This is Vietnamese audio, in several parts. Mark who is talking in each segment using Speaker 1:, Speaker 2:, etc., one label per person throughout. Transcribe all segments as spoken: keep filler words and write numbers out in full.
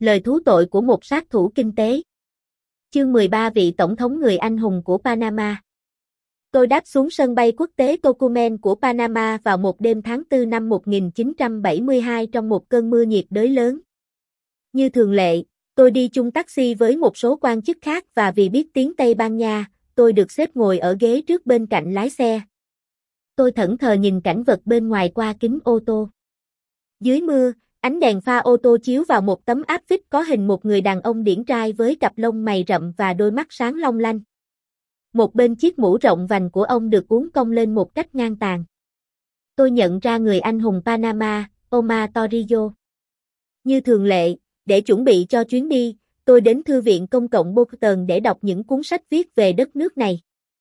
Speaker 1: Lời thú tội của một sát thủ kinh tế. Chương mười ba Vị Tổng thống người anh hùng của Panama. Tôi đáp xuống sân bay quốc tế Tocumen của Panama vào một đêm tháng tư năm một nghìn chín trăm bảy mươi hai trong một cơn mưa nhiệt đới lớn. Như thường lệ, tôi đi chung taxi với một số quan chức khác và vì biết tiếng Tây Ban Nha, tôi được xếp ngồi ở ghế trước bên cạnh lái xe. Tôi thẫn thờ nhìn cảnh vật bên ngoài qua kính ô tô. Dưới mưa, ánh đèn pha ô tô chiếu vào một tấm áp phích có hình một người đàn ông điển trai với cặp lông mày rậm và đôi mắt sáng long lanh. Một bên chiếc mũ rộng vành của ông được uốn cong lên một cách ngang tàn. Tôi nhận ra người anh hùng Panama, Omar Torrijos. Như thường lệ, để chuẩn bị cho chuyến đi, tôi đến Thư viện Công cộng Boston để đọc những cuốn sách viết về đất nước này.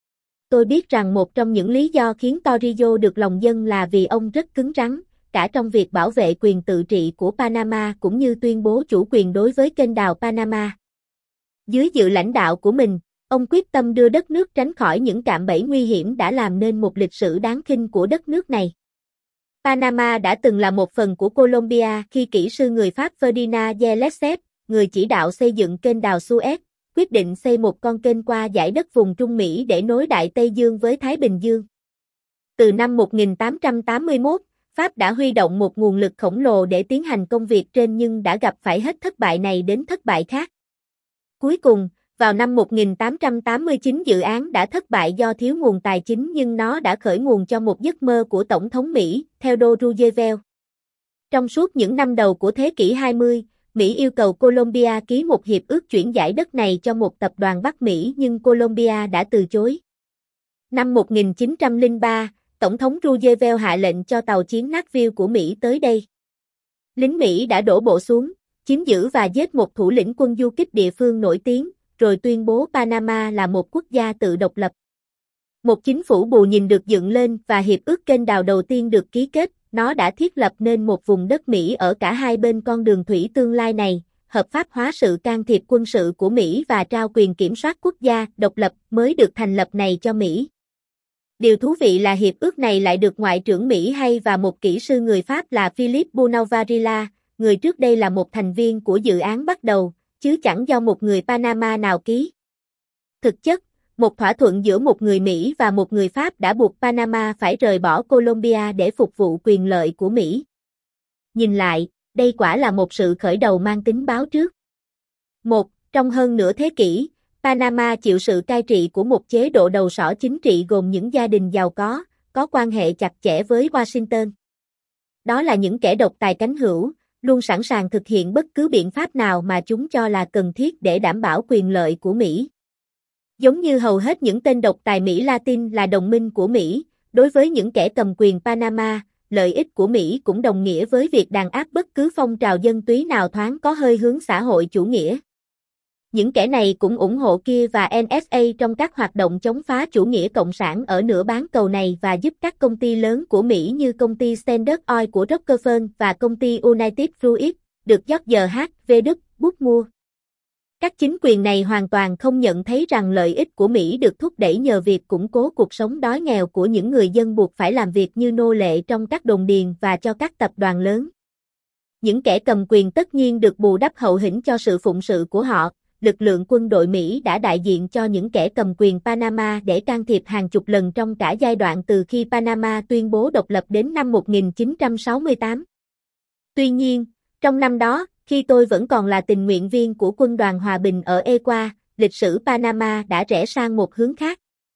Speaker 1: Tôi biết rằng một trong những lý do khiến Torrijos được lòng dân là vì ông rất cứng rắn, cả trong việc bảo vệ quyền tự trị của Panama cũng như tuyên bố chủ quyền đối với kênh đào Panama. Dưới sự lãnh đạo của mình, ông quyết tâm đưa đất nước tránh khỏi những cạm bẫy nguy hiểm đã làm nên một lịch sử đáng khinh của đất nước này. Panama đã từng là một phần của Colombia khi kỹ sư người Pháp Ferdinand de Lesseps, người chỉ đạo xây dựng kênh đào Suez, quyết định xây một con kênh qua dải đất vùng Trung Mỹ để nối Đại Tây Dương với Thái Bình Dương. Từ năm một nghìn tám trăm tám mươi mốt, Pháp đã huy động một nguồn lực khổng lồ để tiến hành công việc trên nhưng đã gặp phải hết thất bại này đến thất bại khác. Cuối cùng, vào năm một nghìn tám trăm tám mươi chín dự án đã thất bại do thiếu nguồn tài chính nhưng nó đã khởi nguồn cho một giấc mơ của Tổng thống Mỹ, Theodore Roosevelt. Trong suốt những năm đầu của thế kỷ hai mươi, Mỹ yêu cầu Colombia ký một hiệp ước chuyển giải đất này cho một tập đoàn Bắc Mỹ nhưng Colombia đã từ chối. Năm một nghìn chín trăm lẻ ba, Tổng thống Roosevelt hạ lệnh cho tàu chiến Nashville của Mỹ tới đây. Lính Mỹ đã đổ bộ xuống, chiếm giữ và giết một thủ lĩnh quân du kích địa phương nổi tiếng, rồi tuyên bố Panama là một quốc gia tự độc lập. Một chính phủ bù nhìn được dựng lên và hiệp ước kênh đào đầu tiên được ký kết, nó đã thiết lập nên một vùng đất Mỹ ở cả hai bên con đường thủy tương lai này, hợp pháp hóa sự can thiệp quân sự của Mỹ và trao quyền kiểm soát quốc gia độc lập mới được thành lập này cho Mỹ. Điều thú vị là hiệp ước này lại được Ngoại trưởng Mỹ hay và một kỹ sư người Pháp là Philippe Bonavarilla, người trước đây là một thành viên của dự án bắt đầu, chứ chẳng do một người Panama nào ký. Thực chất, một thỏa thuận giữa một người Mỹ và một người Pháp đã buộc Panama phải rời bỏ Colombia để phục vụ quyền lợi của Mỹ. Nhìn lại, đây quả là một sự khởi đầu mang tính báo trước. Một, trong hơn nửa thế kỷ, Panama chịu sự cai trị của một chế độ đầu sỏ chính trị gồm những gia đình giàu có, có quan hệ chặt chẽ với Washington. Đó là những kẻ độc tài cánh hữu, luôn sẵn sàng thực hiện bất cứ biện pháp nào mà chúng cho là cần thiết để đảm bảo quyền lợi của Mỹ. Giống như hầu hết những tên độc tài Mỹ Latin là đồng minh của Mỹ, đối với những kẻ cầm quyền Panama, lợi ích của Mỹ cũng đồng nghĩa với việc đàn áp bất cứ phong trào dân túy nào thoáng có hơi hướng xã hội chủ nghĩa. Những kẻ này cũng ủng hộ kia và en ét a trong các hoạt động chống phá chủ nghĩa cộng sản ở nửa bán cầu này và giúp các công ty lớn của Mỹ như công ty Standard Oil của Rockefeller và công ty United Fruit, được George H W Bush mua. Các chính quyền này hoàn toàn không nhận thấy rằng lợi ích của Mỹ được thúc đẩy nhờ việc củng cố cuộc sống đói nghèo của những người dân buộc phải làm việc như nô lệ trong các đồn điền và cho các tập đoàn lớn. Những kẻ cầm quyền tất nhiên được bù đắp hậu hĩnh cho sự phụng sự của họ. Lực lượng quân đội Mỹ đã đại diện cho những kẻ cầm quyền Panama để can thiệp hàng chục lần trong cả giai đoạn từ khi Panama tuyên bố độc lập đến năm một nghìn chín trăm sáu mươi tám. Tuy nhiên, trong năm đó, khi tôi vẫn còn là tình nguyện viên của quân đoàn hòa bình ở Ecuador, lịch sử Panama đã rẽ sang một hướng khác.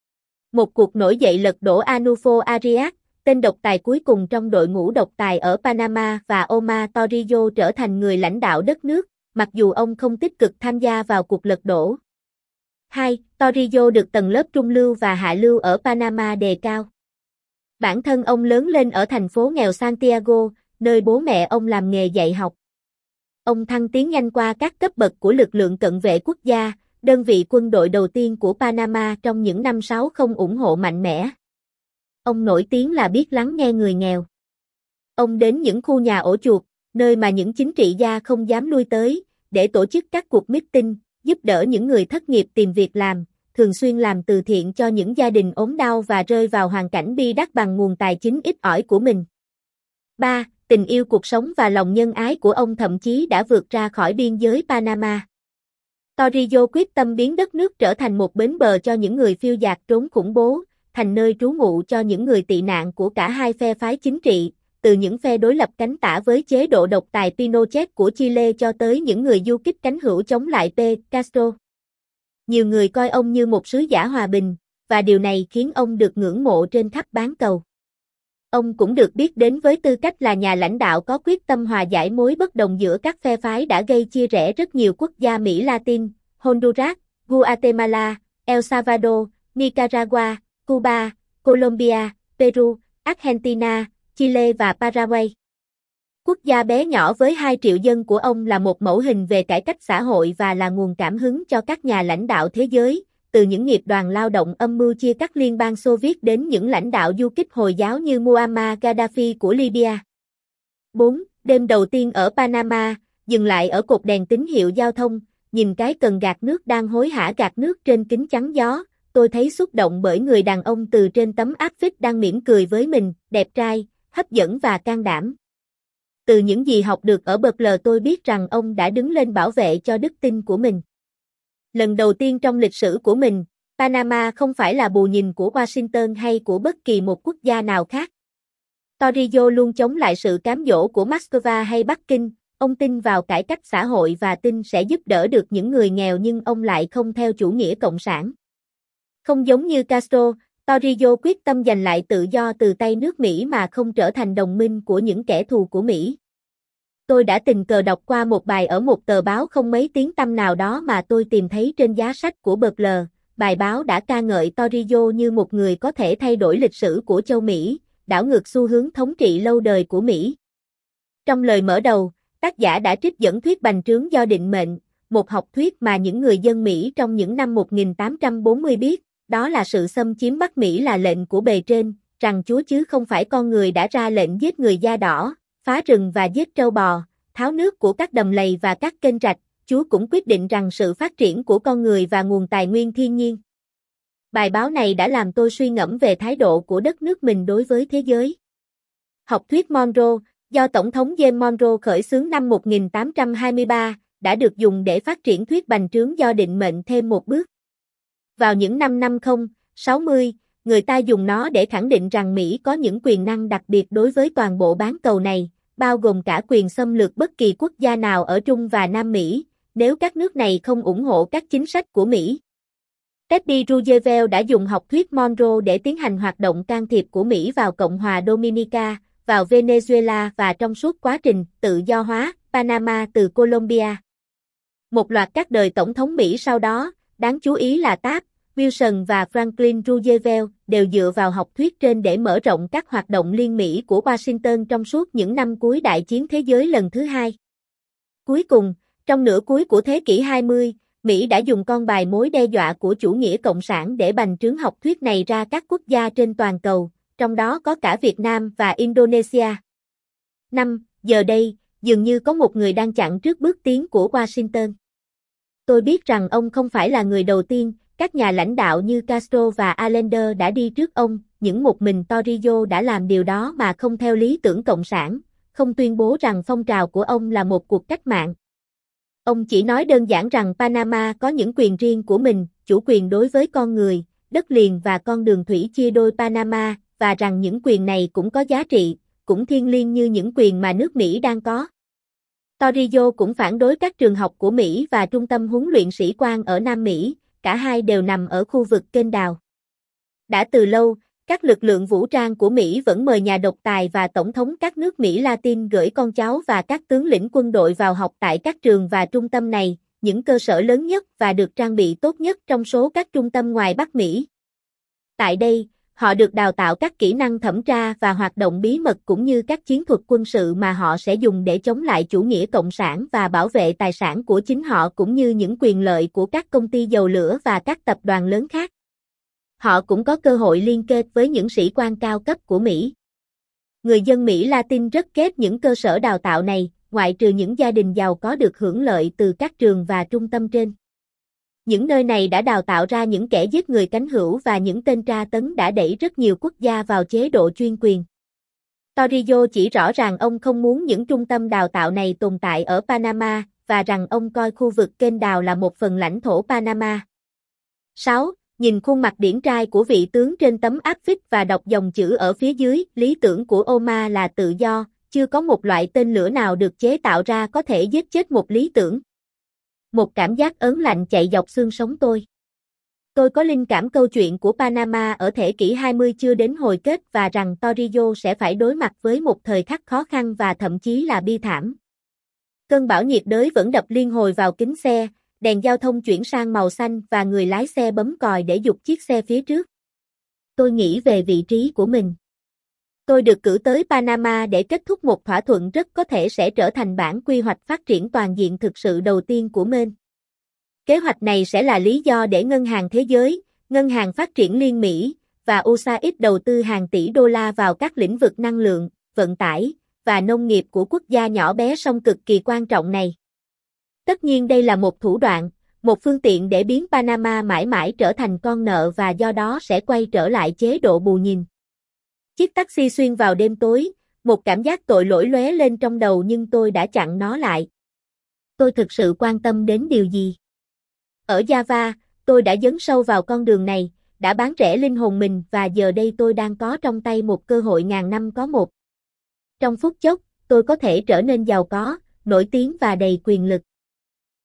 Speaker 1: Một cuộc nổi dậy lật đổ Arnulfo Arias, tên độc tài cuối cùng trong đội ngũ độc tài ở Panama và Omar Torrijos trở thành người lãnh đạo đất nước, mặc dù ông không tích cực tham gia vào cuộc lật đổ. hai. Torrijos được tầng lớp trung lưu và hạ lưu ở Panama đề cao. Bản thân ông lớn lên ở thành phố nghèo Santiago, nơi bố mẹ ông làm nghề dạy học. Ông thăng tiến nhanh qua các cấp bậc của lực lượng cận vệ quốc gia, đơn vị quân đội đầu tiên của Panama trong những năm sáu mươi ủng hộ mạnh mẽ. Ông nổi tiếng là biết lắng nghe người nghèo. Ông đến những khu nhà ổ chuột, nơi mà những chính trị gia không dám lui tới, để tổ chức các cuộc meeting, giúp đỡ những người thất nghiệp tìm việc làm, thường xuyên làm từ thiện cho những gia đình ốm đau và rơi vào hoàn cảnh bi đát bằng nguồn tài chính ít ỏi của mình. ba. tình yêu cuộc sống và lòng nhân ái của ông thậm chí đã vượt ra khỏi biên giới Panama. Torrijos quyết tâm biến đất nước trở thành một bến bờ cho những người phiêu dạt trốn khủng bố, thành nơi trú ngụ cho những người tị nạn của cả hai phe phái chính trị, từ những phe đối lập cánh tả với chế độ độc tài Pinochet của Chile cho tới những người du kích cánh hữu chống lại P. Castro. Nhiều người coi ông như một sứ giả hòa bình, và điều này khiến ông được ngưỡng mộ trên khắp bán cầu. Ông cũng được biết đến với tư cách là nhà lãnh đạo có quyết tâm hòa giải mối bất đồng giữa các phe phái đã gây chia rẽ rất nhiều quốc gia Mỹ Latin, Honduras, Guatemala, El Salvador, Nicaragua, Cuba, Colombia, Peru, Argentina, Chile và Paraguay. Quốc gia bé nhỏ với hai triệu dân của ông là một mẫu hình về cải cách xã hội và là nguồn cảm hứng cho các nhà lãnh đạo thế giới, từ những nghiệp đoàn lao động âm mưu chia cắt Liên bang Xô Viết đến những lãnh đạo du kích Hồi giáo như Muammar Gaddafi của Libya. bốn. Đêm đầu tiên ở Panama, dừng lại ở cột đèn tín hiệu giao thông, nhìn cái cần gạt nước đang hối hả gạt nước trên kính chắn gió, tôi thấy xúc động bởi người đàn ông từ trên tấm áp phích đang mỉm cười với mình, đẹp trai, hấp dẫn và can đảm. Từ những gì học được ở Berkeley tôi biết rằng ông đã đứng lên bảo vệ cho đức tin của mình. Lần đầu tiên trong lịch sử của mình, Panama không phải là bù nhìn của Washington hay của bất kỳ một quốc gia nào khác. Torrijos luôn chống lại sự cám dỗ của Moscow hay Bắc Kinh, ông tin vào cải cách xã hội và tin sẽ giúp đỡ được những người nghèo nhưng ông lại không theo chủ nghĩa cộng sản. Không giống như Castro, Torrijos quyết tâm giành lại tự do từ tay nước Mỹ mà không trở thành đồng minh của những kẻ thù của Mỹ. Tôi đã tình cờ đọc qua một bài ở một tờ báo không mấy tiếng tăm nào đó mà tôi tìm thấy trên giá sách của Berkeley. Bài báo đã ca ngợi Torrijos như một người có thể thay đổi lịch sử của châu Mỹ, đảo ngược xu hướng thống trị lâu đời của Mỹ. Trong lời mở đầu, tác giả đã trích dẫn thuyết bành trướng do định mệnh, một học thuyết mà những người dân Mỹ trong những năm một nghìn tám trăm bốn mươi biết, đó là sự xâm chiếm Bắc Mỹ là lệnh của bề trên, rằng Chúa chứ không phải con người đã ra lệnh giết người da đỏ, phá rừng và giết trâu bò, tháo nước của các đầm lầy và các kênh rạch, Chúa cũng quyết định rằng sự phát triển của con người và nguồn tài nguyên thiên nhiên. Bài báo này đã làm tôi suy ngẫm về thái độ của đất nước mình đối với thế giới. Học thuyết Monroe, do Tổng thống James Monroe khởi xướng năm một nghìn tám trăm hai mươi ba, đã được dùng để phát triển thuyết bành trướng do định mệnh thêm một bước. Vào những năm năm mươi, sáu mươi, người ta dùng nó để khẳng định rằng Mỹ có những quyền năng đặc biệt đối với toàn bộ bán cầu này, bao gồm cả quyền xâm lược bất kỳ quốc gia nào ở Trung và Nam Mỹ, nếu các nước này không ủng hộ các chính sách của Mỹ. Teddy Roosevelt đã dùng học thuyết Monroe để tiến hành hoạt động can thiệp của Mỹ vào Cộng hòa Dominica, vào Venezuela và trong suốt quá trình tự do hóa Panama từ Colombia. Một loạt các đời tổng thống Mỹ sau đó, đáng chú ý là Taft, Wilson và Franklin Roosevelt, đều dựa vào học thuyết trên để mở rộng các hoạt động liên Mỹ của Washington trong suốt những năm cuối Đại chiến thế giới lần thứ hai. Cuối cùng, trong nửa cuối của thế kỷ hai mươi, Mỹ đã dùng con bài mối đe dọa của chủ nghĩa cộng sản để bành trướng học thuyết này ra các quốc gia trên toàn cầu, trong đó có cả Việt Nam và Indonesia. năm. Giờ đây, dường như có một người đang chặn trước bước tiến của Washington. Tôi biết rằng ông không phải là người đầu tiên, các nhà lãnh đạo như Castro và Allende đã đi trước ông, những một mình Torrijos đã làm điều đó mà không theo lý tưởng cộng sản, không tuyên bố rằng phong trào của ông là một cuộc cách mạng. Ông chỉ nói đơn giản rằng Panama có những quyền riêng của mình, chủ quyền đối với con người, đất liền và con đường thủy chia đôi Panama, và rằng những quyền này cũng có giá trị, cũng thiêng liêng như những quyền mà nước Mỹ đang có. Torrijos cũng phản đối các trường học của Mỹ và trung tâm huấn luyện sĩ quan ở Nam Mỹ, cả hai đều nằm ở khu vực kênh đào. Đã từ lâu, các lực lượng vũ trang của Mỹ vẫn mời nhà độc tài và tổng thống các nước Mỹ Latin gửi con cháu và các tướng lĩnh quân đội vào học tại các trường và trung tâm này, những cơ sở lớn nhất và được trang bị tốt nhất trong số các trung tâm ngoài Bắc Mỹ. Tại đây, họ được đào tạo các kỹ năng thẩm tra và hoạt động bí mật cũng như các chiến thuật quân sự mà họ sẽ dùng để chống lại chủ nghĩa cộng sản và bảo vệ tài sản của chính họ cũng như những quyền lợi của các công ty dầu lửa và các tập đoàn lớn khác. Họ cũng có cơ hội liên kết với những sĩ quan cao cấp của Mỹ. Người dân Mỹ Latin rất ghét những cơ sở đào tạo này, ngoại trừ những gia đình giàu có được hưởng lợi từ các trường và trung tâm trên. Những nơi này đã đào tạo ra những kẻ giết người cánh hữu và những tên tra tấn đã đẩy rất nhiều quốc gia vào chế độ chuyên quyền. Torrijos chỉ rõ ràng ông không muốn những trung tâm đào tạo này tồn tại ở Panama, và rằng ông coi khu vực kênh đào là một phần lãnh thổ Panama. sáu. Nhìn khuôn mặt điển trai của vị tướng trên tấm áp phích và đọc dòng chữ ở phía dưới, lý tưởng của Omar là tự do, chưa có một loại tên lửa nào được chế tạo ra có thể giết chết một lý tưởng. Một cảm giác ớn lạnh chạy dọc xương sống tôi. Tôi có linh cảm câu chuyện của Panama ở thế kỷ hai mươi chưa đến hồi kết và rằng Torrijos sẽ phải đối mặt với một thời khắc khó khăn và thậm chí là bi thảm. Cơn bão nhiệt đới vẫn đập liên hồi vào kính xe, đèn giao thông chuyển sang màu xanh và người lái xe bấm còi để giục chiếc xe phía trước. Tôi nghĩ về vị trí của mình. Tôi được cử tới Panama để kết thúc một thỏa thuận rất có thể sẽ trở thành bản quy hoạch phát triển toàn diện thực sự đầu tiên của Maine. Kế hoạch này sẽ là lý do để Ngân hàng Thế giới, Ngân hàng Phát triển Liên Mỹ và u ét a i đầu tư hàng tỷ đô la vào các lĩnh vực năng lượng, vận tải và nông nghiệp của quốc gia nhỏ bé song cực kỳ quan trọng này. Tất nhiên đây là một thủ đoạn, một phương tiện để biến Panama mãi mãi trở thành con nợ và do đó sẽ quay trở lại chế độ bù nhìn. Chiếc taxi xuyên vào đêm tối, một cảm giác tội lỗi lóe lên trong đầu nhưng tôi đã chặn nó lại. Tôi thực sự quan tâm đến điều gì? Ở Java, tôi đã dấn sâu vào con đường này, đã bán rẻ linh hồn mình và giờ đây tôi đang có trong tay một cơ hội ngàn năm có một. Trong phút chốc, tôi có thể trở nên giàu có, nổi tiếng và đầy quyền lực.